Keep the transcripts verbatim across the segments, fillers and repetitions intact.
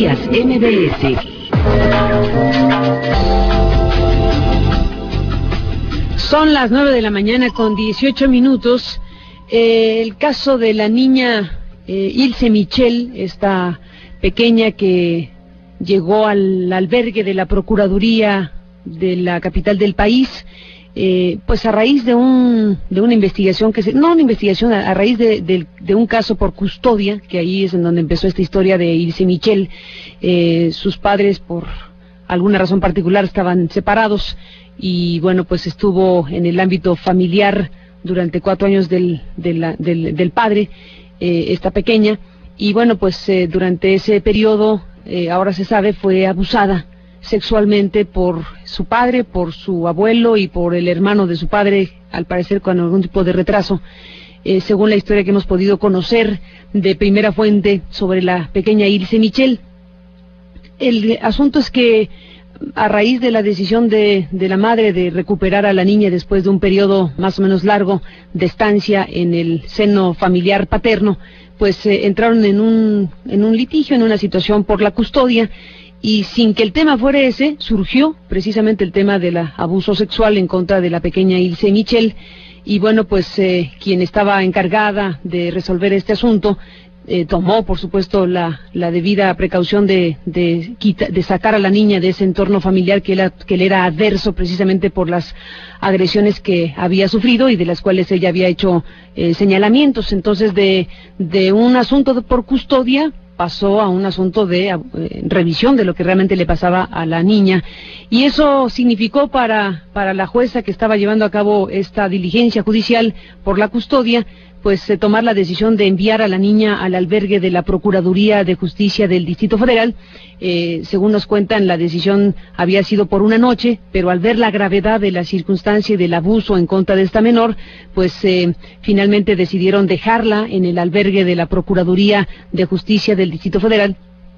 Noticias M B S. Son las nueve de la mañana con dieciocho minutos. Eh, el caso de la niña eh, Ilse Michel, esta pequeña que llegó al albergue de la Procuraduría de la capital del país, eh, pues a raíz de un de una investigación que se, no una investigación, a, a raíz de, de, de un caso por custodia, que ahí es en donde empezó esta historia de Ilse Michel. Eh, sus padres, por alguna razón particular, estaban separados y bueno, pues estuvo en el ámbito familiar durante cuatro años del, de la, del, del padre, eh, esta pequeña, y bueno, pues eh, durante ese periodo, eh, ahora se sabe, fue abusada sexualmente por su padre, por su abuelo y por el hermano de su padre, al parecer con algún tipo de retraso, eh, según la historia que hemos podido conocer de primera fuente sobre la pequeña Ilse Michel. El asunto es que a raíz de la decisión de, de la madre de recuperar a la niña después de un periodo más o menos largo de estancia en el seno familiar paterno, pues eh, entraron en un, en un litigio, en una situación por la custodia, y sin que el tema fuera ese, surgió precisamente el tema del abuso sexual en contra de la pequeña Ilse Michel, y bueno, pues eh, quien estaba encargada de resolver este asunto eh, tomó, por supuesto, la, la debida precaución de, de, quita, de sacar a la niña de ese entorno familiar que, era, que le era adverso precisamente por las agresiones que había sufrido y de las cuales ella había hecho eh, señalamientos. Entonces, de, de un asunto de, por custodia, pasó a un asunto de eh, revisión de lo que realmente le pasaba a la niña, y eso significó para, para la jueza que estaba llevando a cabo esta diligencia judicial por la custodia, pues eh, tomar la decisión de enviar a la niña al albergue de la Procuraduría de Justicia del Distrito Federal. Eh, según nos cuentan, la decisión había sido por una noche, pero al ver la gravedad de la circunstancia y del abuso en contra de esta menor, pues eh, finalmente decidieron dejarla en el albergue de la Procuraduría de Justicia del Distrito Federal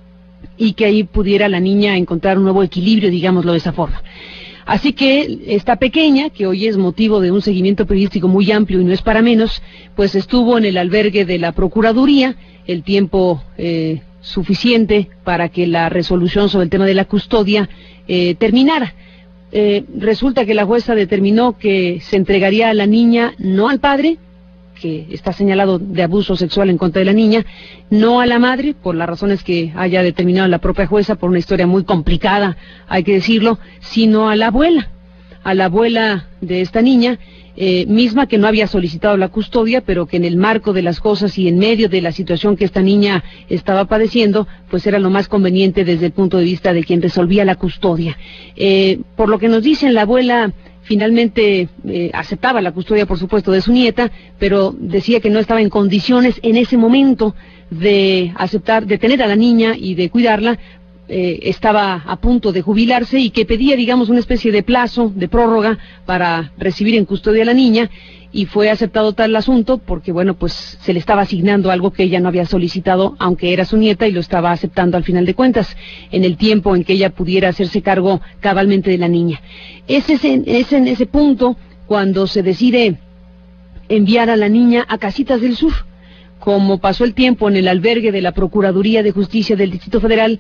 y que ahí pudiera la niña encontrar un nuevo equilibrio, digámoslo de esa forma. Así que esta pequeña, que hoy es motivo de un seguimiento periodístico muy amplio y no es para menos, pues estuvo en el albergue de la Procuraduría el tiempo eh, suficiente para que la resolución sobre el tema de la custodia eh, terminara. Eh, resulta que la jueza determinó que se entregaría a la niña no al padre, que está señalado de abuso sexual en contra de la niña, no a la madre, por las razones que haya determinado la propia jueza, por una historia muy complicada, hay que decirlo, sino a la abuela, a la abuela de esta niña, eh, misma que no había solicitado la custodia, pero que en el marco de las cosas y en medio de la situación que esta niña estaba padeciendo, pues era lo más conveniente desde el punto de vista de quien resolvía la custodia. Eh, por lo que nos dicen, la abuela finalmente eh, aceptaba la custodia, por supuesto, de su nieta, pero decía que no estaba en condiciones en ese momento de aceptar, de tener a la niña y de cuidarla. Eh, estaba a punto de jubilarse y que pedía, digamos, una especie de plazo, de prórroga, para recibir en custodia a la niña, y fue aceptado tal asunto porque, bueno, pues se le estaba asignando algo que ella no había solicitado, aunque era su nieta, y lo estaba aceptando al final de cuentas, en el tiempo en que ella pudiera hacerse cargo cabalmente de la niña. Es, ese, es en ese punto cuando se decide enviar a la niña a Casitas del Sur. Como pasó el tiempo en el albergue de la Procuraduría de Justicia del Distrito Federal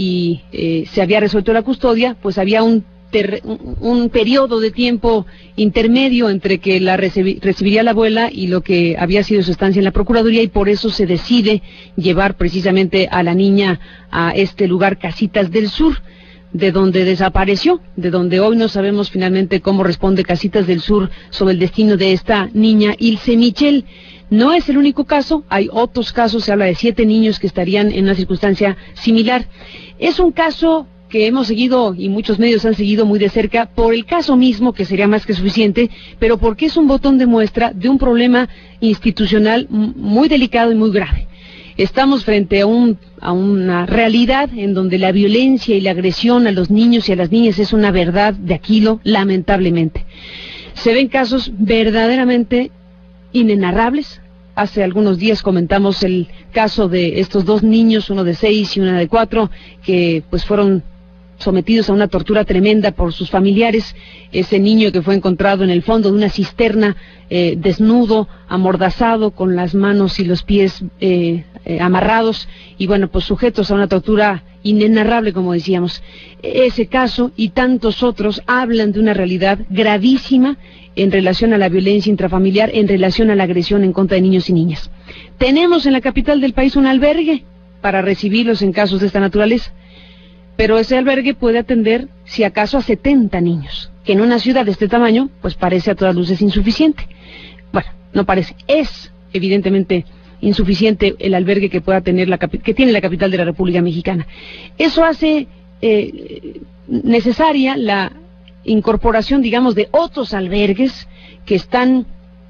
y eh, se había resuelto la custodia, pues había un Ter, un, un periodo de tiempo intermedio entre que la recibi, recibiría la abuela y lo que había sido su estancia en la Procuraduría, y por eso se decide llevar precisamente a la niña a este lugar, Casitas del Sur, de donde desapareció, de donde hoy no sabemos finalmente cómo responde Casitas del Sur sobre el destino de esta niña Ilse Michel. No es el único caso, hay otros casos, se habla de siete niños que estarían en una circunstancia similar. Es un caso que hemos seguido y muchos medios han seguido muy de cerca por el caso mismo, que sería más que suficiente, pero porque es un botón de muestra de un problema institucional muy delicado y muy grave. Estamos frente a, un, a una realidad en donde la violencia y la agresión a los niños y a las niñas es una verdad de Aquilo, lamentablemente. Se ven casos verdaderamente inenarrables. Hace algunos días comentamos el caso de estos dos niños, uno de seis y una de cuatro, que pues fueron sometidos a una tortura tremenda por sus familiares. Ese niño que fue encontrado en el fondo de una cisterna, eh, desnudo, amordazado, con las manos y los pies eh, eh, amarrados, y bueno, pues sujetos a una tortura inenarrable, como decíamos. Ese caso y tantos otros hablan de una realidad gravísima en relación a la violencia intrafamiliar, en relación a la agresión en contra de niños y niñas. Tenemos en la capital del país un albergue para recibirlos en casos de esta naturaleza, pero ese albergue puede atender, si acaso, a setenta niños, que en una ciudad de este tamaño, pues parece a todas luces insuficiente. Bueno, no parece, es evidentemente insuficiente el albergue que pueda tener la que tiene la capital de la República Mexicana. Eso hace eh, necesaria la incorporación, digamos, de otros albergues que están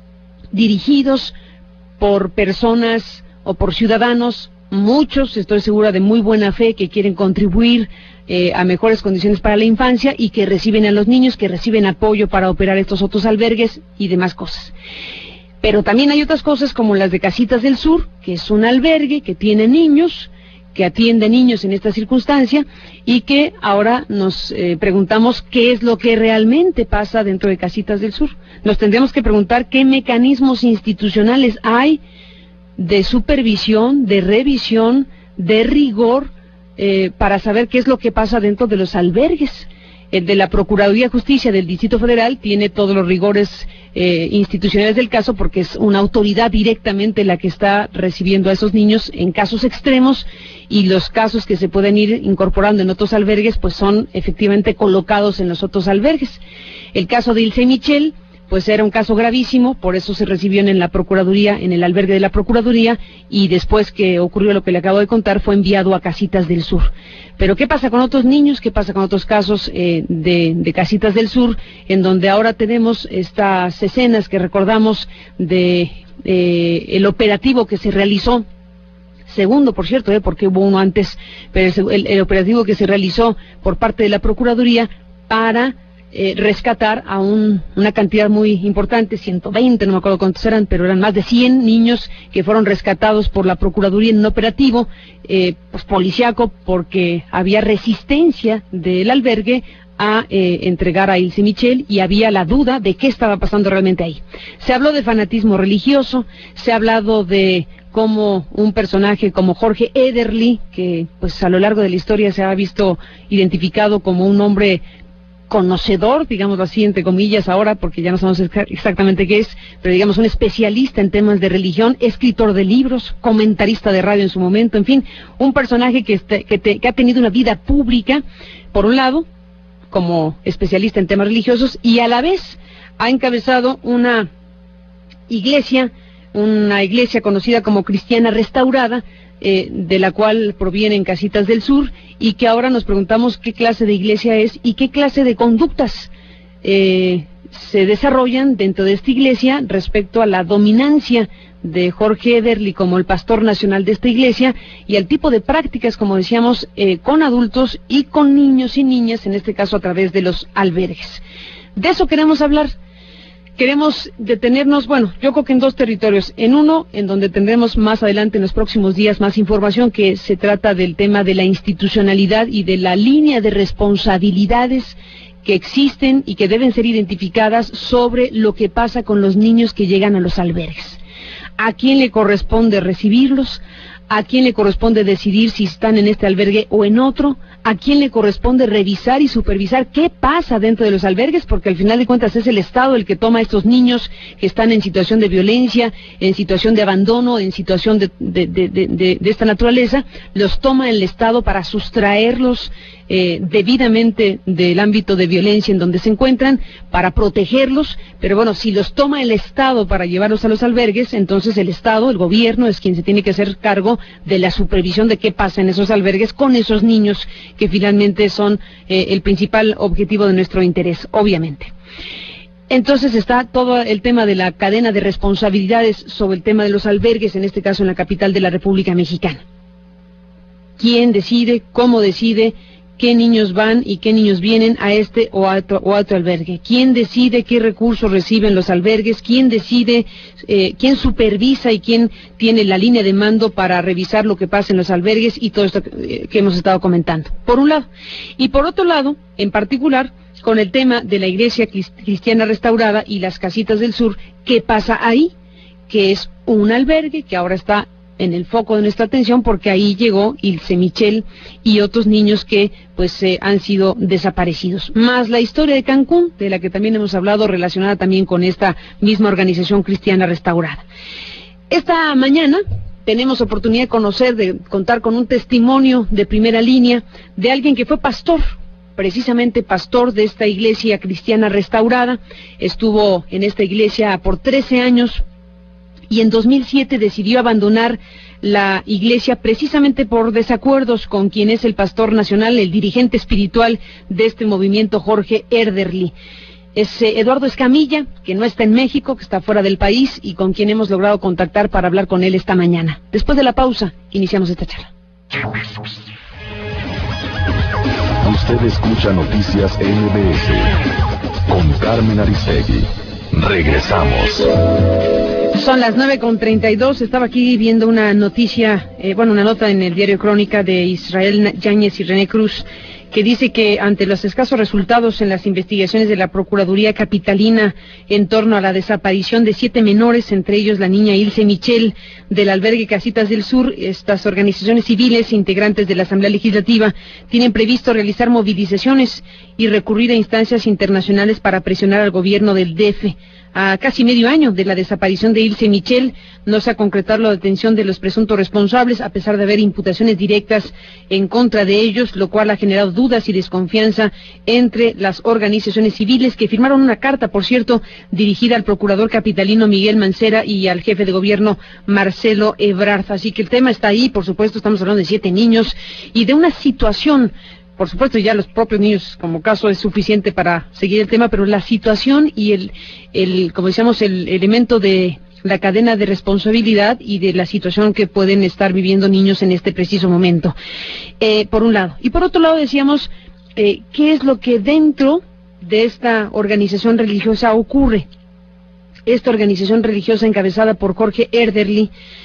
dirigidos por personas o por ciudadanos, muchos, estoy segura, de muy buena fe, que quieren contribuir eh, a mejores condiciones para la infancia y que reciben a los niños, que reciben apoyo para operar estos otros albergues y demás cosas. Pero también hay otras cosas como las de Casitas del Sur, que es un albergue que tiene niños, que atiende niños en esta circunstancia, y que ahora nos eh, preguntamos qué es lo que realmente pasa dentro de Casitas del Sur. Nos tendríamos que preguntar qué mecanismos institucionales hay de supervisión, de revisión, de rigor, eh, para saber qué es lo que pasa dentro de los albergues. El de la Procuraduría de Justicia del Distrito Federal tiene todos los rigores eh, institucionales del caso, porque es una autoridad directamente la que está recibiendo a esos niños en casos extremos, y los casos que se pueden ir incorporando en otros albergues pues son efectivamente colocados en los otros albergues. El caso de Ilse Michel pues era un caso gravísimo, por eso se recibió en la Procuraduría, en el albergue de la Procuraduría, y después que ocurrió lo que le acabo de contar, fue enviado a Casitas del Sur. Pero ¿qué pasa con otros niños? ¿Qué pasa con otros casos eh, de, de Casitas del Sur, en donde ahora tenemos estas escenas que recordamos de eh, el operativo que se realizó, segundo, por cierto, eh, porque hubo uno antes, pero el, el operativo que se realizó por parte de la Procuraduría para Eh, rescatar a un, una cantidad muy importante, ciento veinte, no me acuerdo cuántos eran, pero eran más de cien niños que fueron rescatados por la Procuraduría en un operativo eh, pues, policiaco, porque había resistencia del albergue a eh, entregar a Ilse Michel, y había la duda de qué estaba pasando realmente ahí. Se habló de fanatismo religioso, se ha hablado de cómo un personaje como Jorge Ederly, que pues a lo largo de la historia se ha visto identificado como un hombre conocedor, digámoslo así, entre comillas ahora, porque ya no sabemos exactamente qué es, pero digamos un especialista en temas de religión, escritor de libros, comentarista de radio en su momento, en fin, un personaje que, este, que, te, que ha tenido una vida pública, por un lado, como especialista en temas religiosos, y a la vez ha encabezado una iglesia, una iglesia conocida como Cristiana Restaurada, eh, de la cual provienen Casitas del Sur, y que ahora nos preguntamos qué clase de iglesia es y qué clase de conductas eh, se desarrollan dentro de esta iglesia respecto a la dominancia de Jorge Ederly como el pastor nacional de esta iglesia, y al tipo de prácticas, como decíamos, eh, con adultos y con niños y niñas, en este caso a través de los albergues. De eso queremos hablar. Queremos detenernos, bueno, yo creo que en dos territorios. En uno, en donde tendremos más adelante en los próximos días más información, que se trata del tema de la institucionalidad y de la línea de responsabilidades que existen y que deben ser identificadas sobre lo que pasa con los niños que llegan a los albergues. ¿A quién le corresponde recibirlos? ¿A quién le corresponde decidir si están en este albergue o en otro? ¿A quién le corresponde revisar y supervisar qué pasa dentro de los albergues? Porque al final de cuentas es el Estado el que toma a estos niños que están en situación de violencia, en situación de abandono, en situación de, de, de, de, de, de esta naturaleza, los toma el Estado para sustraerlos eh, debidamente del ámbito de violencia en donde se encuentran, para protegerlos. Pero bueno, si los toma el Estado para llevarlos a los albergues, entonces el Estado, el gobierno, es quien se tiene que hacer cargo de la supervisión de qué pasa en esos albergues con esos niños que finalmente son eh, el principal objetivo de nuestro interés, obviamente. Entonces está todo el tema de la cadena de responsabilidades sobre el tema de los albergues, en este caso en la capital de la República Mexicana. ¿Quién decide? ¿Cómo decide? ¿Qué niños van y qué niños vienen a este o a otro, o a otro albergue? ¿Quién decide qué recursos reciben los albergues? ¿Quién decide, eh, quién supervisa y quién tiene la línea de mando para revisar lo que pasa en los albergues y todo esto que, que hemos estado comentando? Por un lado. Y por otro lado, en particular, con el tema de la Iglesia Cristiana Restaurada y las Casitas del Sur, ¿qué pasa ahí? Que es un albergue que ahora está en el foco de nuestra atención porque ahí llegó Ilse Michel y otros niños que pues eh, han sido desaparecidos. Más la historia de Cancún, de la que también hemos hablado, relacionada también con esta misma organización cristiana restaurada. Esta mañana tenemos oportunidad de conocer, de contar con un testimonio de primera línea de alguien que fue pastor, precisamente pastor de esta iglesia cristiana restaurada. Estuvo en esta iglesia por trece años y en dos mil siete decidió abandonar la iglesia precisamente por desacuerdos con quien es el pastor nacional, el dirigente espiritual de este movimiento, Jorge Erderly. Es eh, Eduardo Escamilla, que no está en México, que está fuera del país y con quien hemos logrado contactar para hablar con él esta mañana. Después de la pausa, iniciamos esta charla. Usted escucha Noticias N B S con Carmen Aristegui. Regresamos. Son las nueve con treinta y dos. Estaba aquí viendo una noticia, eh, bueno, una nota en el diario Crónica de Israel Yáñez y René Cruz, que dice que ante los escasos resultados en las investigaciones de la Procuraduría Capitalina en torno a la desaparición de siete menores, entre ellos la niña Ilse Michel, del albergue Casitas del Sur, estas organizaciones civiles integrantes de la Asamblea Legislativa tienen previsto realizar movilizaciones y recurrir a instancias internacionales para presionar al gobierno del D F. A casi medio año de la desaparición de Ilse Michel, no se ha concretado la detención de los presuntos responsables, a pesar de haber imputaciones directas en contra de ellos, lo cual ha generado dudas y desconfianza entre las organizaciones civiles que firmaron una carta, por cierto, dirigida al procurador capitalino Miguel Mancera y al jefe de gobierno Marcelo Ebrard. Así que el tema está ahí, por supuesto, estamos hablando de siete niños y de una situación. Por supuesto, ya los propios niños como caso es suficiente para seguir el tema, pero la situación y el, el como decíamos, el elemento de la cadena de responsabilidad y de la situación que pueden estar viviendo niños en este preciso momento, eh, por un lado. Y por otro lado decíamos, eh, ¿qué es lo que dentro de esta organización religiosa ocurre? Esta organización religiosa encabezada por Jorge Erderly,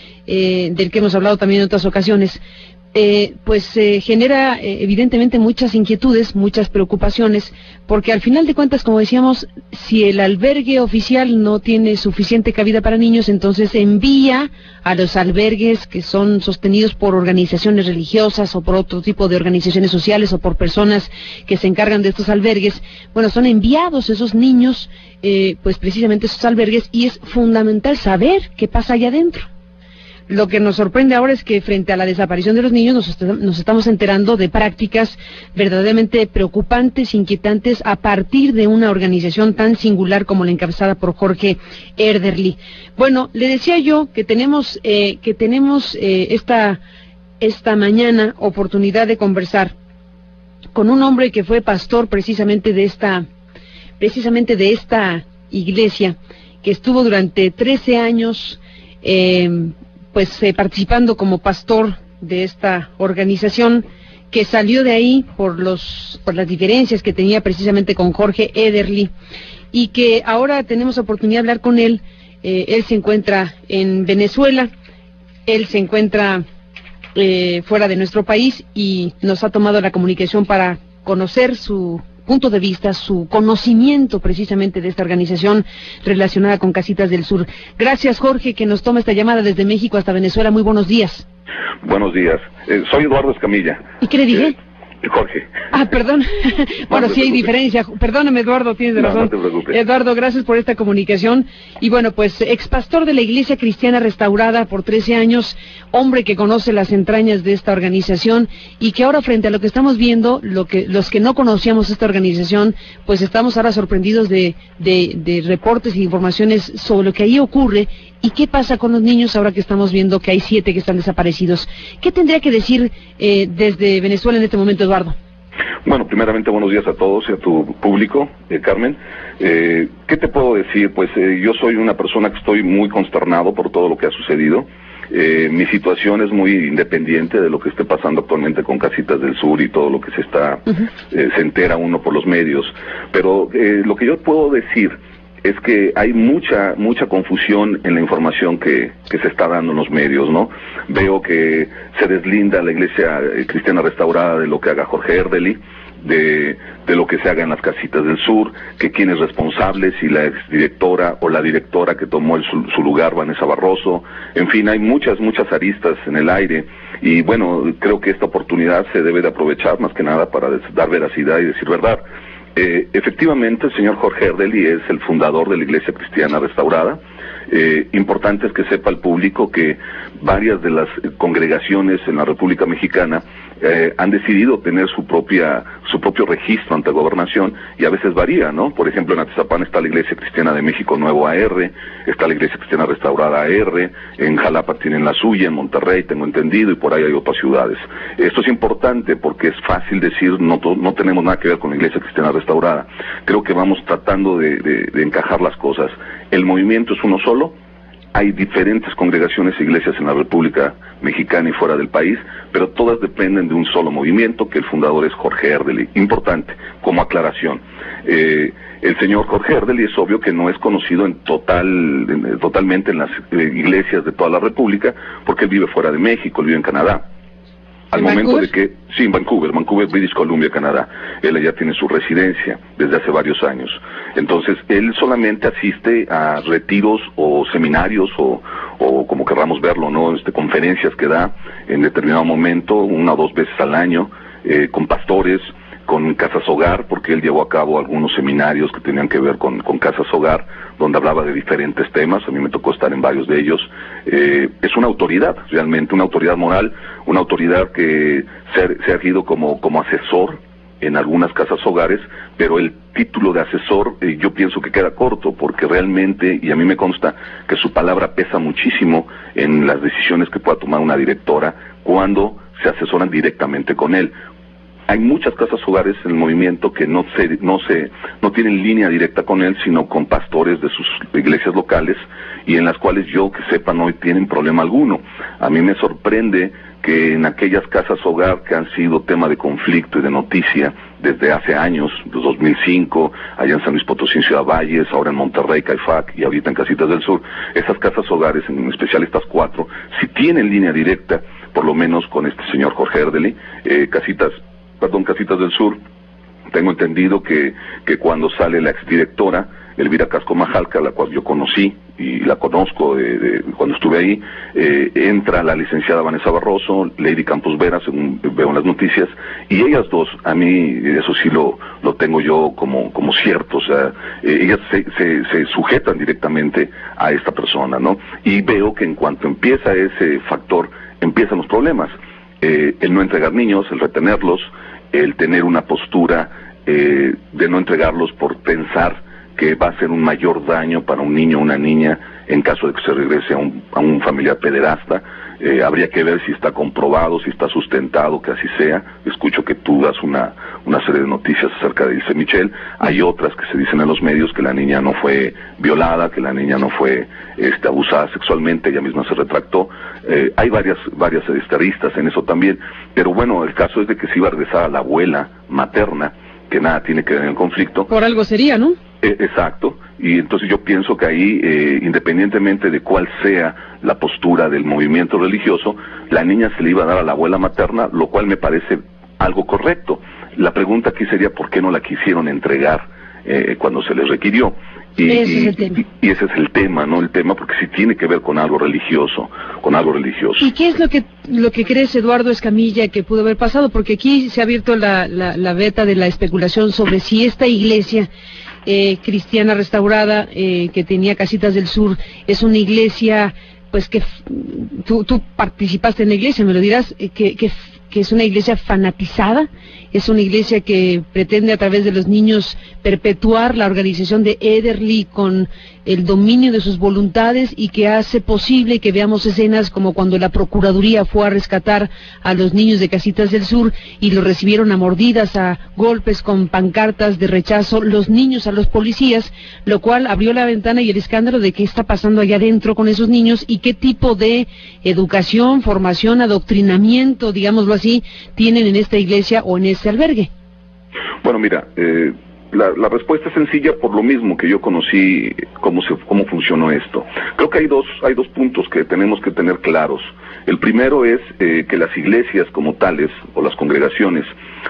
eh, del que hemos hablado también en otras ocasiones, Eh, pues eh, genera eh, evidentemente muchas inquietudes, muchas preocupaciones, porque al final de cuentas, como decíamos, si el albergue oficial no tiene suficiente cabida para niños, entonces envía a los albergues que son sostenidos por organizaciones religiosas o por otro tipo de organizaciones sociales o por personas que se encargan de estos albergues. Bueno, son enviados esos niños, eh, pues precisamente esos albergues, y es fundamental saber qué pasa allá adentro. Lo que nos sorprende ahora es que frente a la desaparición de los niños nos, est nos estamos enterando de prácticas verdaderamente preocupantes, inquietantes, a partir de una organización tan singular como la encabezada por Jorge Erderly. Bueno, le decía yo que tenemos eh, que tenemos eh, esta esta mañana oportunidad de conversar con un hombre que fue pastor precisamente de esta precisamente de esta iglesia, que estuvo durante trece años eh, pues eh, participando como pastor de esta organización, que salió de ahí por los por las diferencias que tenía precisamente con Jorge Erderly, y que ahora tenemos oportunidad de hablar con él. Eh, él se encuentra en Venezuela, él se encuentra eh, fuera de nuestro país y nos ha tomado la comunicación para conocer su punto de vista, su conocimiento precisamente de esta organización relacionada con Casitas del Sur. Gracias, Jorge, que nos toma esta llamada desde México hasta Venezuela. Muy buenos días. Buenos días. Eh, soy Eduardo Escamilla. ¿Y qué le dije? Eh, Jorge. Ah, perdón. Bueno, no sí hay diferencia. Perdóname, Eduardo, tienes razón. No, no te preocupes. Eduardo, gracias por esta comunicación. Y bueno, pues expastor de la Iglesia Cristiana Restaurada por trece años, hombre que conoce las entrañas de esta organización y que ahora, frente a lo que estamos viendo, lo que los que no conocíamos esta organización, pues estamos ahora sorprendidos de, de, de reportes e informaciones sobre lo que ahí ocurre. ¿Y qué pasa con los niños ahora que estamos viendo que hay siete que están desaparecidos? ¿Qué tendría que decir eh, desde Venezuela en este momento, Eduardo? Bueno, primeramente buenos días a todos y a tu público, eh, Carmen. Eh, ¿Qué te puedo decir? Pues eh, yo soy una persona que estoy muy consternado por todo lo que ha sucedido. Eh, mi situación es muy independiente de lo que esté pasando actualmente con Casitas del Sur y todo lo que se está, uh-huh. eh, se entera uno por los medios. Pero eh, lo que yo puedo decir es que hay mucha mucha confusión en la información que, que se está dando en los medios, ¿no? Veo que se deslinda la Iglesia Cristiana Restaurada de lo que haga Jorge Erderly. de, de lo que se haga en las casitas del sur, que quién es responsable, si la exdirectora o la directora que tomó el, su, su lugar, Vanessa Barroso. En fin, hay muchas, muchas aristas en el aire, y bueno, creo que esta oportunidad se debe de aprovechar más que nada para dar veracidad y decir verdad. Eh, efectivamente, el señor Jorge Ardely es el fundador de la Iglesia Cristiana Restaurada. Eh, importante es que sepa el público que varias de las congregaciones en la República Mexicana eh, han decidido tener su propia su propio registro ante Gobernación, y a veces varía, ¿no? Por ejemplo, en Atizapán está la Iglesia Cristiana de México Nuevo A R, está la Iglesia Cristiana Restaurada A R, en Jalapa tienen la suya, en Monterrey tengo entendido, y por ahí hay otras ciudades. Esto es importante porque es fácil decir no, no tenemos nada que ver con la Iglesia Cristiana Restaurada. Creo que vamos tratando de, de, de encajar las cosas. El movimiento es uno solo. Hay diferentes congregaciones e iglesias en la República Mexicana y fuera del país, pero todas dependen de un solo movimiento, que el fundador es Jorge Ardely. Importante, como aclaración. Eh, el señor Jorge Ardely es obvio que no es conocido en total, en, totalmente en las eh, iglesias de toda la República, porque él vive fuera de México, él vive en Canadá. Al momento Vancouver? de que, sí, en Vancouver, Vancouver, British Columbia, Canadá. Él ya tiene su residencia desde hace varios años. Entonces, él solamente asiste a retiros o seminarios o, o como querramos verlo, ¿no? Este, conferencias que da en determinado momento, una o dos veces al año, eh, con pastores, con casas hogar, porque él llevó a cabo algunos seminarios que tenían que ver con, con casas hogar, donde hablaba de diferentes temas. A mí me tocó estar en varios de ellos. Eh, es una autoridad, realmente, una autoridad moral, una autoridad que se ha, se ha erguido como, como asesor en algunas casas hogares, pero el título de asesor eh, yo pienso que queda corto, porque realmente, y a mí me consta, que su palabra pesa muchísimo en las decisiones que pueda tomar una directora cuando se asesoran directamente con él. Hay muchas casas hogares en el movimiento que no se, no se, no tienen línea directa con él, sino con pastores de sus iglesias locales, y en las cuales yo que sepa no tienen problema alguno. A mí me sorprende que en aquellas casas hogar que han sido tema de conflicto y de noticia desde hace años, desde dos mil cinco, allá en San Luis Potosí, en Ciudad Valles, ahora en Monterrey, Caifac, y ahorita en Casitas del Sur, esas casas hogares, en especial estas cuatro, si tienen línea directa, por lo menos con este señor Jorge Ardely, eh, Casitas Perdón, Casitas del Sur, tengo entendido que, que cuando sale la exdirectora, Elvira Casco Majalca, la cual yo conocí y la conozco de, de, cuando estuve ahí, eh, entra la licenciada Vanessa Barroso, Lady Campos Vera, según veo en las noticias, y ellas dos, a mí eso sí lo, lo tengo yo como, como cierto, o sea, eh, ellas se, se, se sujetan directamente a esta persona, ¿no? Y veo que en cuanto empieza ese factor, empiezan los problemas. Eh, el no entregar niños, el retenerlos, el tener una postura eh, de no entregarlos por pensar que va a ser un mayor daño para un niño o una niña en caso de que se regrese a un, a un familiar pederasta. Eh, habría que ver si está comprobado, si está sustentado que así sea. Escucho que tú das una, una serie de noticias acerca de Ilse Michel. Hay otras que se dicen en los medios que la niña no fue violada, que la niña no fue este, abusada sexualmente, ella misma se retractó. Eh, hay varias varias aristas en eso también, pero bueno, el caso es de que se iba a regresar a la abuela materna, que nada tiene que ver en el conflicto. Por algo sería, ¿no? Eh, exacto, y entonces yo pienso que ahí, eh, independientemente de cuál sea la postura del movimiento religioso, la niña se le iba a dar a la abuela materna, lo cual me parece algo correcto. La pregunta aquí sería por qué no la quisieron entregar eh, cuando se les requirió. Y, ese y, es el tema. Y, y ese es el tema, ¿no? El tema, porque sí tiene que ver con algo religioso, con algo religioso. ¿Y qué es lo que lo que crees, Eduardo Escamilla, que pudo haber pasado? Porque aquí se ha abierto la, la, la veta de la especulación sobre si esta iglesia eh, cristiana restaurada, eh, que tenía Casitas del Sur, es una iglesia, pues que tú, tú participaste en la iglesia, me lo dirás, eh, que, que, que es una iglesia fanatizada, es una iglesia que pretende a través de los niños perpetuar la organización de Ederly con el dominio de sus voluntades, y que hace posible que veamos escenas como cuando la Procuraduría fue a rescatar a los niños de Casitas del Sur y los recibieron a mordidas, a golpes con pancartas de rechazo, los niños a los policías, lo cual abrió la ventana y el escándalo de qué está pasando allá adentro con esos niños y qué tipo de educación, formación, adoctrinamiento, digámoslo así, tienen en esta iglesia o en este albergue. Bueno, mira, eh, la, la respuesta es sencilla por lo mismo que yo conocí cómo se, cómo funcionó esto. Creo que hay dos, hay dos puntos que tenemos que tener claros. El primero es eh, que las iglesias como tales, o las congregaciones,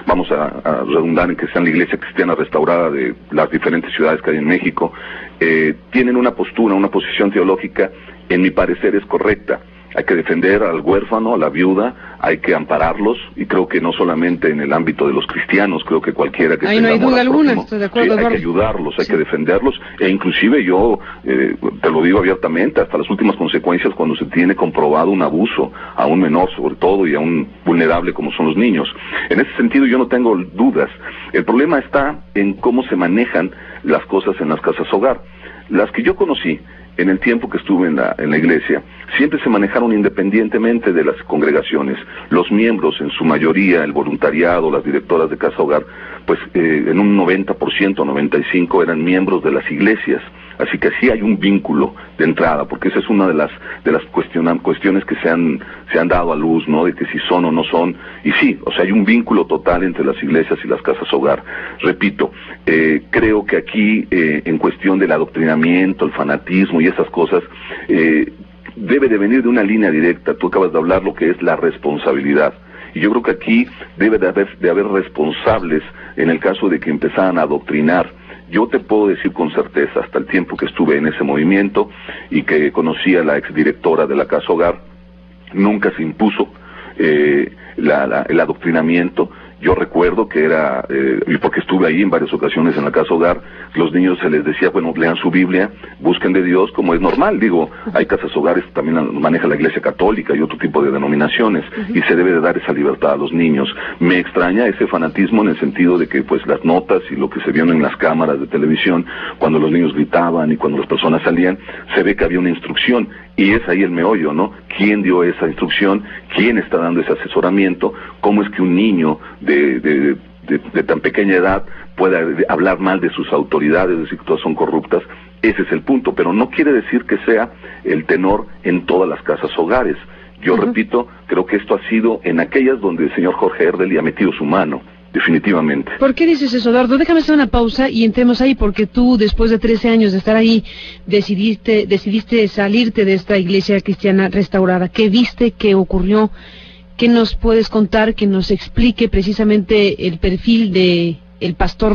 vamos a, a redundar en que sean la Iglesia Cristiana Restaurada de las diferentes ciudades que hay en México, eh, tienen una postura, una posición teológica, en mi parecer es correcta. Hay que defender al huérfano, a la viuda, hay que ampararlos, y creo que no solamente en el ámbito de los cristianos, creo que cualquiera que Ahí tenga no hay amor duda al alguna, prójimo, estoy de acuerdo, sí, hay que Eduardo. ayudarlos, hay Sí. que defenderlos, e inclusive yo, eh, te lo digo abiertamente, hasta las últimas consecuencias cuando se tiene comprobado un abuso a un menor sobre todo y a un vulnerable como son los niños. En ese sentido yo no tengo dudas. El problema está en cómo se manejan las cosas en las casas hogar. Las que yo conocí en el tiempo que estuve en la, en la iglesia, siempre se manejaron independientemente de las congregaciones. Los miembros, en su mayoría, el voluntariado, las directoras de casa hogar, pues eh, en un noventa por ciento, noventa y cinco por ciento eran miembros de las iglesias. Así que sí hay un vínculo de entrada, porque esa es una de las de las cuestiona, cuestiones que se han se han dado a luz, ¿no? De que si son o no son. Y sí, o sea, hay un vínculo total entre las iglesias y las casas hogar. Repito, eh, creo que aquí, eh, en cuestión del adoctrinamiento, el fanatismo y esas cosas, eh, debe de venir de una línea directa. Tú acabas de hablar lo que es la responsabilidad. Y yo creo que aquí debe de haber, de haber responsables en el caso de que empezaran a adoctrinar. Yo te puedo decir con certeza, hasta el tiempo que estuve en ese movimiento y que conocí a la exdirectora de la Casa Hogar, nunca se impuso eh, la, la, el adoctrinamiento. Yo recuerdo que era, eh, y porque estuve ahí en varias ocasiones en la Casa Hogar, los niños se les decía, bueno, lean su Biblia, busquen de Dios, como es normal. Digo, hay casas hogares, también la, maneja la Iglesia Católica y otro tipo de denominaciones, uh-huh. y se debe de dar esa libertad a los niños. Me extraña ese fanatismo en el sentido de que, pues, las notas y lo que se vio en las cámaras de televisión, cuando los niños gritaban y cuando las personas salían, se ve que había una instrucción, y es ahí el meollo, ¿no? ¿Quién dio esa instrucción? ¿Quién está dando ese asesoramiento? ¿Cómo es que un niño de, de, de, de tan pequeña edad pueda hablar mal de sus autoridades, decir que todas son corruptas? Ese es el punto, pero no quiere decir que sea el tenor en todas las casas hogares. Yo uh-huh. repito, creo que esto ha sido en aquellas donde el señor Jorge Erdely ha metido su mano. Definitivamente. ¿Por qué dices eso, Eduardo? Déjame hacer una pausa y entremos ahí, porque tú, después de trece años de estar ahí, decidiste decidiste salirte de esta iglesia cristiana restaurada. ¿Qué viste? ¿Qué ocurrió? ¿Qué nos puedes contar que nos explique precisamente el perfil de el pastor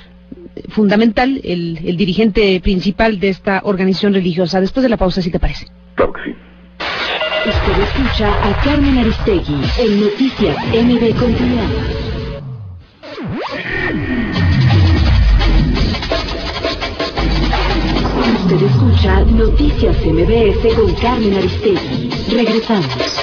fundamental, el, el dirigente principal de esta organización religiosa? Después de la pausa, si te parece. Claro que sí. Usted escucha a Carmen Aristegui en Noticias M B Continuamos. Usted escucha Noticias M B S con Carmen Aristegui. Regresamos.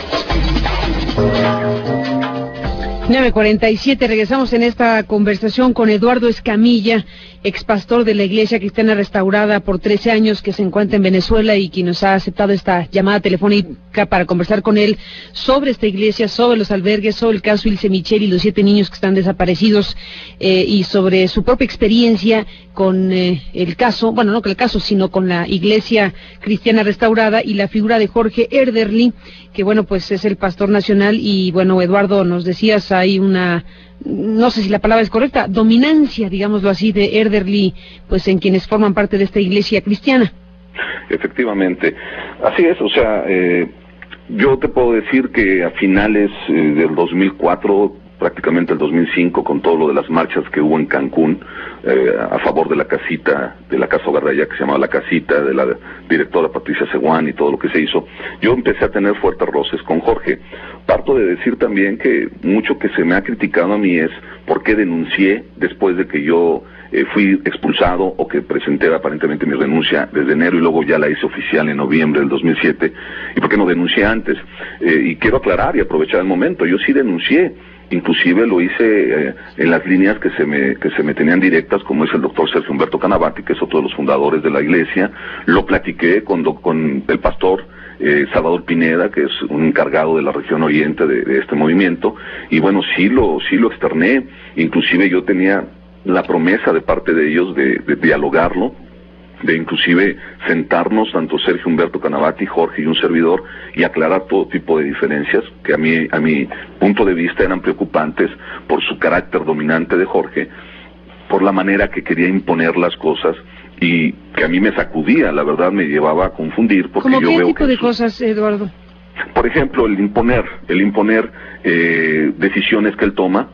nueve cuarenta y siete, regresamos en esta conversación con Eduardo Escamilla, expastor de la Iglesia Cristiana Restaurada por trece años, que se encuentra en Venezuela y quien nos ha aceptado esta llamada telefónica para conversar con él sobre esta iglesia, sobre los albergues, sobre el caso Ilse Michel y los siete niños que están desaparecidos, eh, y sobre su propia experiencia con eh, el caso, bueno, no con el caso, sino con la Iglesia Cristiana Restaurada y la figura de Jorge Erdely, que bueno, pues es el pastor nacional. Y bueno, Eduardo, nos decías, hay una, no sé si la palabra es correcta, dominancia, digámoslo así, de Erdely, pues en quienes forman parte de esta iglesia cristiana. Efectivamente, así es, o sea, eh, yo te puedo decir que a finales eh, del dos mil cuatro, prácticamente el dos mil cinco, con todo lo de las marchas que hubo en Cancún, eh, a favor de la casita, de la casa hogar de allá, que se llamaba La Casita, de la directora Patricia Seguán y todo lo que se hizo, yo empecé a tener fuertes roces con Jorge. Parto de decir también que mucho que se me ha criticado a mí es por qué denuncié después de que yo eh, fui expulsado, o que presenté aparentemente mi renuncia desde enero y luego ya la hice oficial en noviembre del dos mil siete, y por qué no denuncié antes. Eh, y quiero aclarar y aprovechar el momento, yo sí denuncié. Inclusive lo hice eh, en las líneas que se me que se me tenían directas, como es el doctor Sergio Humberto Canavati, que es otro de los fundadores de la iglesia. Lo platiqué con, do, con el pastor eh, Salvador Pineda, que es un encargado de la región oriente de, de este movimiento, y bueno, sí lo sí lo externé. Inclusive yo tenía la promesa de parte de ellos de, de dialogarlo, de inclusive sentarnos, tanto Sergio Humberto Canavati, Jorge y un servidor, y aclarar todo tipo de diferencias que a mí, a mi punto de vista eran preocupantes por su carácter dominante de Jorge, por la manera que quería imponer las cosas, y que a mí me sacudía, la verdad me llevaba a confundir, porque ¿Cómo yo qué veo tipo que de su... cosas, Eduardo? Por ejemplo, el imponer, el imponer eh, decisiones que él toma,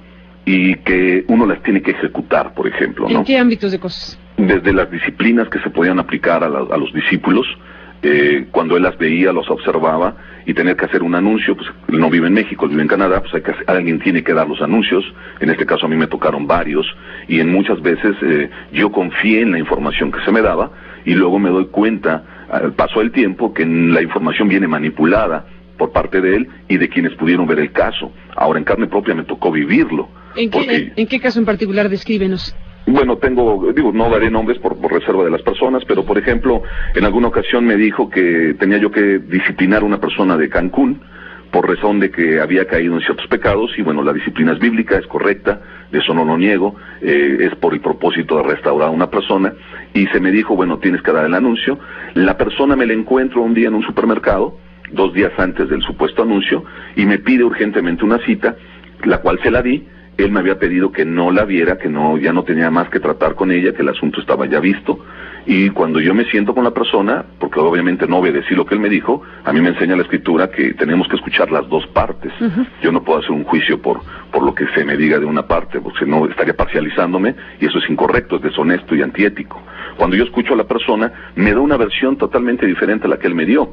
y que uno las tiene que ejecutar, por ejemplo, ¿no? ¿En qué ámbitos de cosas? Desde las disciplinas que se podían aplicar a, la, a los discípulos, eh, cuando él las veía, los observaba, y tener que hacer un anuncio, pues él no vive en México, él vive en Canadá, pues hay que, alguien tiene que dar los anuncios. En este caso a mí me tocaron varios, y en muchas veces eh, yo confié en la información que se me daba, y luego me doy cuenta, al paso del tiempo, que la información viene manipulada por parte de él y de quienes pudieron ver el caso. Ahora en carne propia me tocó vivirlo. ¿En qué, porque, en, en qué caso en particular? Descríbenos. Bueno, tengo, digo, no daré nombres por, por reserva de las personas, pero por ejemplo, en alguna ocasión me dijo que tenía yo que disciplinar a una persona de Cancún por razón de que había caído en ciertos pecados, y bueno, la disciplina es bíblica, es correcta, de eso no lo niego, eh, es por el propósito de restaurar a una persona, y se me dijo, bueno, tienes que dar el anuncio. La persona me la encuentro un día en un supermercado, dos días antes del supuesto anuncio, y me pide urgentemente una cita, la cual se la di. Él me había pedido que no la viera, que no, ya no tenía más que tratar con ella, que el asunto estaba ya visto, y cuando yo me siento con la persona, porque obviamente no obedecí lo que él me dijo, a mí me enseña la escritura que tenemos que escuchar las dos partes. Uh-huh. Yo no puedo hacer un juicio por, por lo que se me diga de una parte, porque no estaría parcializándome, y eso es incorrecto, es deshonesto y antiético. Cuando yo escucho a la persona, me da una versión totalmente diferente a la que él me dio.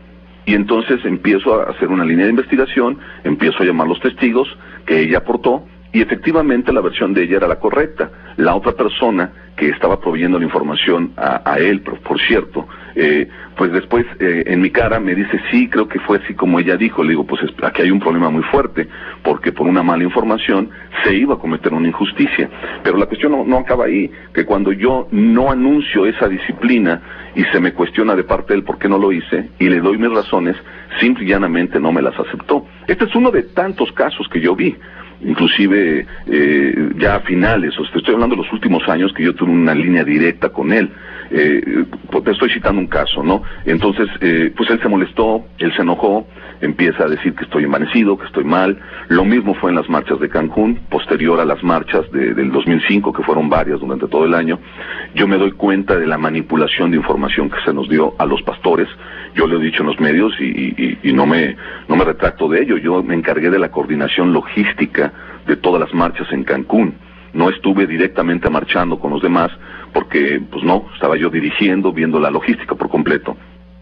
Y entonces empiezo a hacer una línea de investigación, empiezo a llamar los testigos que ella aportó, y efectivamente la versión de ella era la correcta. La otra persona que estaba proveyendo la información a, a él, por, por cierto, eh, pues después eh, en mi cara me dice, sí, creo que fue así como ella dijo. Le digo, pues es, aquí hay un problema muy fuerte, porque por una mala información se iba a cometer una injusticia. Pero la cuestión no, no acaba ahí, que cuando yo no anuncio esa disciplina y se me cuestiona de parte de él por qué no lo hice, y le doy mis razones, simple y llanamente no me las aceptó. Este es uno de tantos casos que yo vi. Inclusive eh, ya a finales, o sea, estoy hablando de los últimos años que yo tuve una línea directa con él. Eh, te estoy citando un caso, ¿no? Entonces, eh, pues él se molestó, él se enojó, empieza a decir que estoy envanecido, que estoy mal. Lo mismo fue en las marchas de Cancún, posterior a las marchas de, del dos mil cinco, que fueron varias durante todo el año. Yo me doy cuenta de la manipulación de información que se nos dio a los pastores. Yo lo he dicho en los medios y, y, y no me no me retracto de ello. Yo me encargué de la coordinación logística de todas las marchas en Cancún. No estuve directamente marchando con los demás porque, pues no, estaba yo dirigiendo, viendo la logística por completo.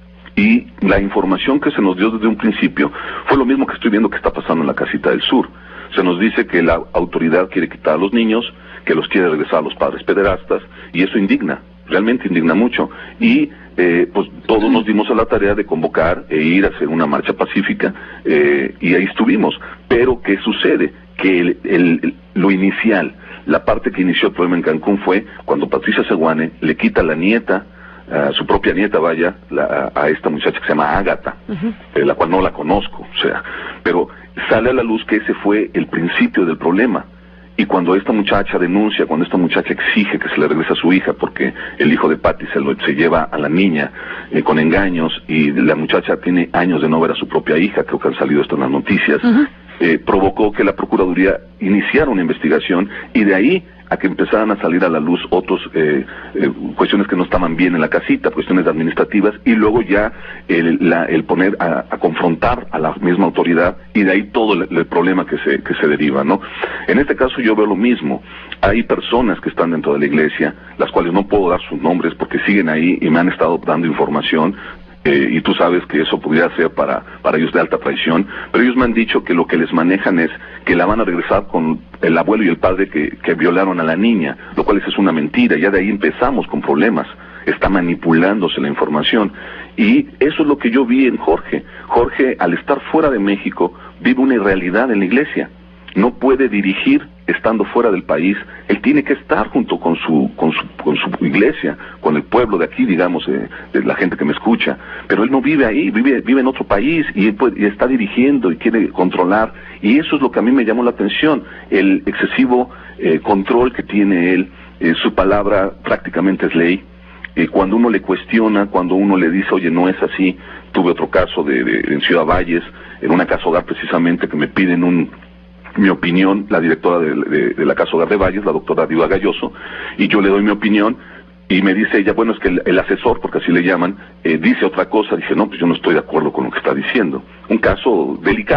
Y la información que se nos dio desde un principio fue lo mismo que estoy viendo que está pasando en la Casita del Sur. Se nos dice que la autoridad quiere quitar a los niños, que los quiere regresar a los padres pederastas, y eso indigna, realmente indigna mucho. Y eh, pues todos nos dimos a la tarea de convocar e ir a hacer una marcha pacífica, eh, y ahí estuvimos. Pero ¿qué sucede? Que el, el, lo inicial, la parte que inició el problema en Cancún fue cuando Patricia Seguane le quita a la nieta, a su propia nieta, vaya, la, a esta muchacha que se llama Ágata, uh-huh. eh, la cual no la conozco, o sea, pero sale a la luz que ese fue el principio del problema. Y cuando esta muchacha denuncia, cuando esta muchacha exige que se le regrese a su hija, porque el hijo de Patti se, lo, se lleva a la niña eh, con engaños, y la muchacha tiene años de no ver a su propia hija, creo que han salido esto en las noticias, uh-huh. eh, provocó que la Procuraduría iniciara una investigación, y de ahí a que empezaran a salir a la luz otros eh, eh, cuestiones que no estaban bien en la casita, cuestiones administrativas, y luego ya el, la, el poner a, a confrontar a la misma autoridad, y de ahí todo el, el problema que se, que se deriva, ¿no? En este caso yo veo lo mismo. Hay personas que están dentro de la iglesia, las cuales no puedo dar sus nombres porque siguen ahí y me han estado dando información. Eh, y tú sabes que eso pudiera ser para, para ellos de alta traición, pero ellos me han dicho que lo que les manejan es que la van a regresar con el abuelo y el padre que, que violaron a la niña, lo cual es una mentira. Ya de ahí empezamos con problemas. Está manipulándose la información, y eso es lo que yo vi en Jorge. Jorge, al estar fuera de México, vive una irrealidad en la iglesia. No puede dirigir estando fuera del país. Él tiene que estar junto con su con su con su iglesia, con el pueblo de aquí, digamos, eh, de la gente que me escucha. Pero él no vive ahí, vive vive en otro país, y, él puede, y está dirigiendo y quiere controlar. Y eso es lo que a mí me llamó la atención, el excesivo eh, control que tiene él. Eh, su palabra prácticamente es ley. Eh, cuando uno le cuestiona, cuando uno le dice, oye, no es así. Tuve otro caso de, de en Ciudad Valles, en una casa hogar precisamente, que me piden un mi opinión, la directora de, de, de la Casa Hogar de Valles, la doctora Diva Galloso, y yo le doy mi opinión, y me dice ella, bueno, es que el, el asesor, porque así le llaman, eh, dice otra cosa. Dije, no, pues yo no estoy de acuerdo con lo que está diciendo. Un caso delicado,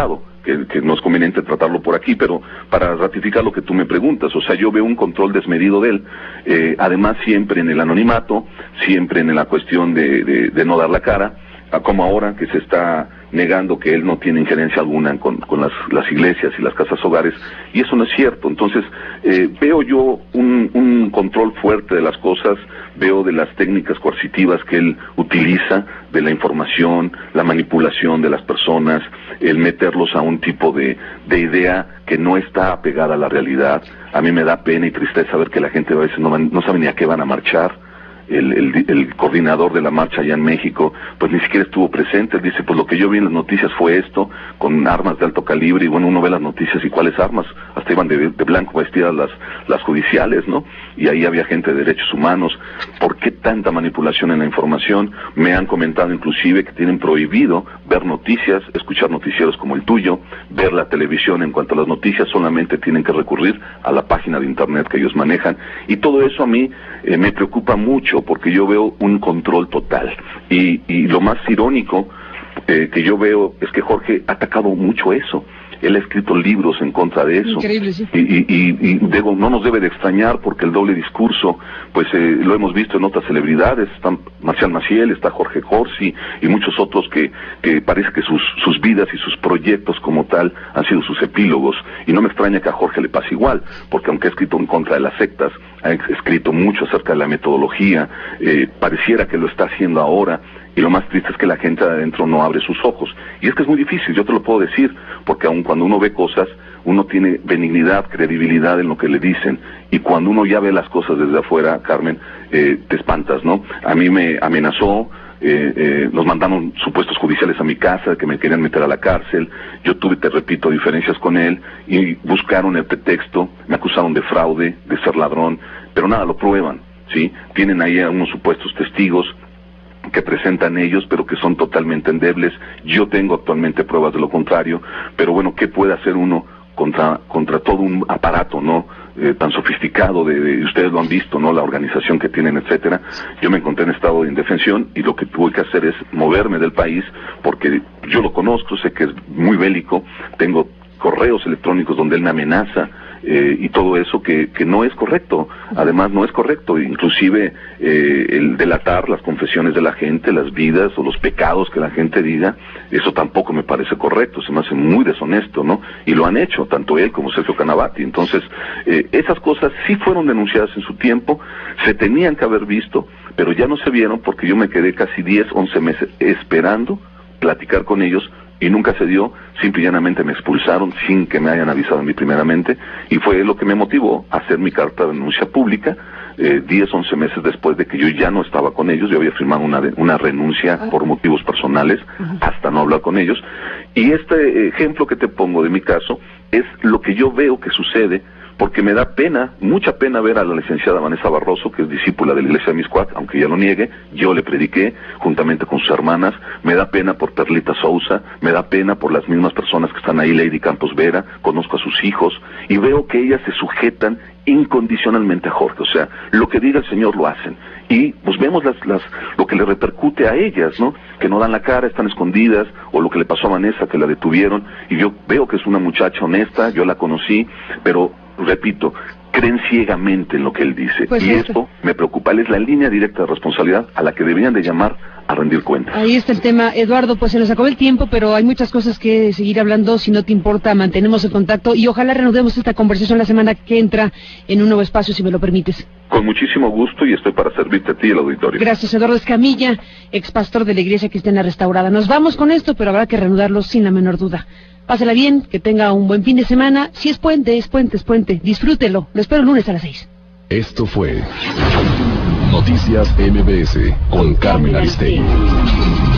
que, que no es conveniente tratarlo por aquí, pero para ratificar lo que tú me preguntas, o sea, yo veo un control desmedido de él, eh, además siempre en el anonimato, siempre en la cuestión de, de, de no dar la cara, como ahora que se está negando que él no tiene injerencia alguna con, con las, las iglesias y las casas hogares, y eso no es cierto. Entonces, eh, veo yo un, un control fuerte de las cosas, veo de las técnicas coercitivas que él utiliza, de la información, la manipulación de las personas, el meterlos a un tipo de, de idea que no está apegada a la realidad. A mí me da pena y tristeza ver que la gente a veces no, van, no sabe ni a qué van a marchar. El, el, el coordinador de la marcha allá en México, pues ni siquiera estuvo presente. Él dice, pues lo que yo vi en las noticias fue esto, con armas de alto calibre, y bueno, uno ve las noticias y cuáles armas, hasta iban de, de blanco vestidas las, las judiciales, ¿no? Y ahí había gente de derechos humanos. ¿Por qué tanta manipulación en la información? Me han comentado inclusive que tienen prohibido ver noticias, escuchar noticieros como el tuyo, ver la televisión. En cuanto a las noticias, solamente tienen que recurrir a la página de internet que ellos manejan, y todo eso a mí eh, me preocupa mucho, porque yo veo un control total. Y, y lo más irónico eh, que yo veo es que Jorge ha atacado mucho eso. Él ha escrito libros en contra de eso. Increíble, sí. Y, y, y, y debo, no nos debe de extrañar, porque el doble discurso, pues eh, lo hemos visto en otras celebridades. Está Marcial Maciel, está Jorge Corsi y muchos otros que, que parece que sus, sus vidas y sus proyectos como tal han sido sus epílogos. Y no me extraña que a Jorge le pase igual, porque aunque ha escrito en contra de las sectas, ha escrito mucho acerca de la metodología, eh, pareciera que lo está haciendo ahora. Y lo más triste es que la gente de adentro no abre sus ojos. Y es que es muy difícil, yo te lo puedo decir, porque aun cuando uno ve cosas, uno tiene benignidad, credibilidad en lo que le dicen. Y cuando uno ya ve las cosas desde afuera, Carmen, eh, te espantas, ¿no? A mí me amenazó, eh, eh, nos mandaron supuestos judiciales a mi casa, que me querían meter a la cárcel. Yo tuve, te repito, diferencias con él, y buscaron el pretexto, me acusaron de fraude, de ser ladrón, pero nada, lo prueban, ¿sí? Tienen ahí a unos supuestos testigos que presentan ellos, pero que son totalmente endebles. Yo tengo actualmente pruebas de lo contrario, pero bueno, ¿qué puede hacer uno contra contra todo un aparato, no eh, tan sofisticado? De, de ustedes lo han visto, no, la organización que tienen, etcétera. Yo me encontré en estado de indefensión, y lo que tuve que hacer es moverme del país, porque yo lo conozco, sé que es muy bélico, tengo correos electrónicos donde él me amenaza, Eh, y todo eso que, que no es correcto. Además no es correcto, inclusive eh, el delatar las confesiones de la gente, las vidas o los pecados que la gente diga, eso tampoco me parece correcto, se me hace muy deshonesto, ¿no? Y lo han hecho, tanto él como Sergio Canavati. Entonces, eh, esas cosas sí fueron denunciadas en su tiempo, se tenían que haber visto, pero ya no se vieron, porque yo me quedé casi diez, once meses esperando platicar con ellos, y nunca se dio. Simple y llanamente me expulsaron sin que me hayan avisado a mí primeramente, y fue lo que me motivó a hacer mi carta de denuncia pública, eh, diez, once meses después de que yo ya no estaba con ellos. Yo había firmado una, de, una renuncia por motivos personales, hasta no hablar con ellos, y este ejemplo que te pongo de mi caso es lo que yo veo que sucede, porque me da pena, mucha pena, ver a la licenciada Vanessa Barroso, que es discípula de la iglesia de Mixcoac, aunque ella lo niegue. Yo le prediqué juntamente con sus hermanas. Me da pena por Perlita Sousa, me da pena por las mismas personas que están ahí, Lady Campos Vera, conozco a sus hijos, y veo que ellas se sujetan incondicionalmente a Jorge. O sea, lo que diga el Señor lo hacen, y pues vemos las, las, lo que le repercute a ellas, ¿no? Que no dan la cara, están escondidas, o lo que le pasó a Vanessa, que la detuvieron, y yo veo que es una muchacha honesta, yo la conocí, pero repito, creen ciegamente en lo que él dice, pues y esto. esto me preocupa. Él es la línea directa de responsabilidad a la que deberían de llamar a rendir cuentas. Ahí está el tema, Eduardo. Pues se nos acabó el tiempo, pero hay muchas cosas que seguir hablando. Si no te importa, mantenemos el contacto, y ojalá reanudemos esta conversación la semana que entra en un nuevo espacio, si me lo permites. Con muchísimo gusto, y estoy para servirte a ti y al auditorio. Gracias, Eduardo Escamilla, ex pastor de la Iglesia Cristiana Restaurada. Nos vamos con esto, pero habrá que reanudarlo sin la menor duda. Pásela bien, que tenga un buen fin de semana. Si es puente, es puente, es puente. Disfrútelo. Lo espero el lunes a las seis. Esto fue Noticias M B S con Carmen Aristegui.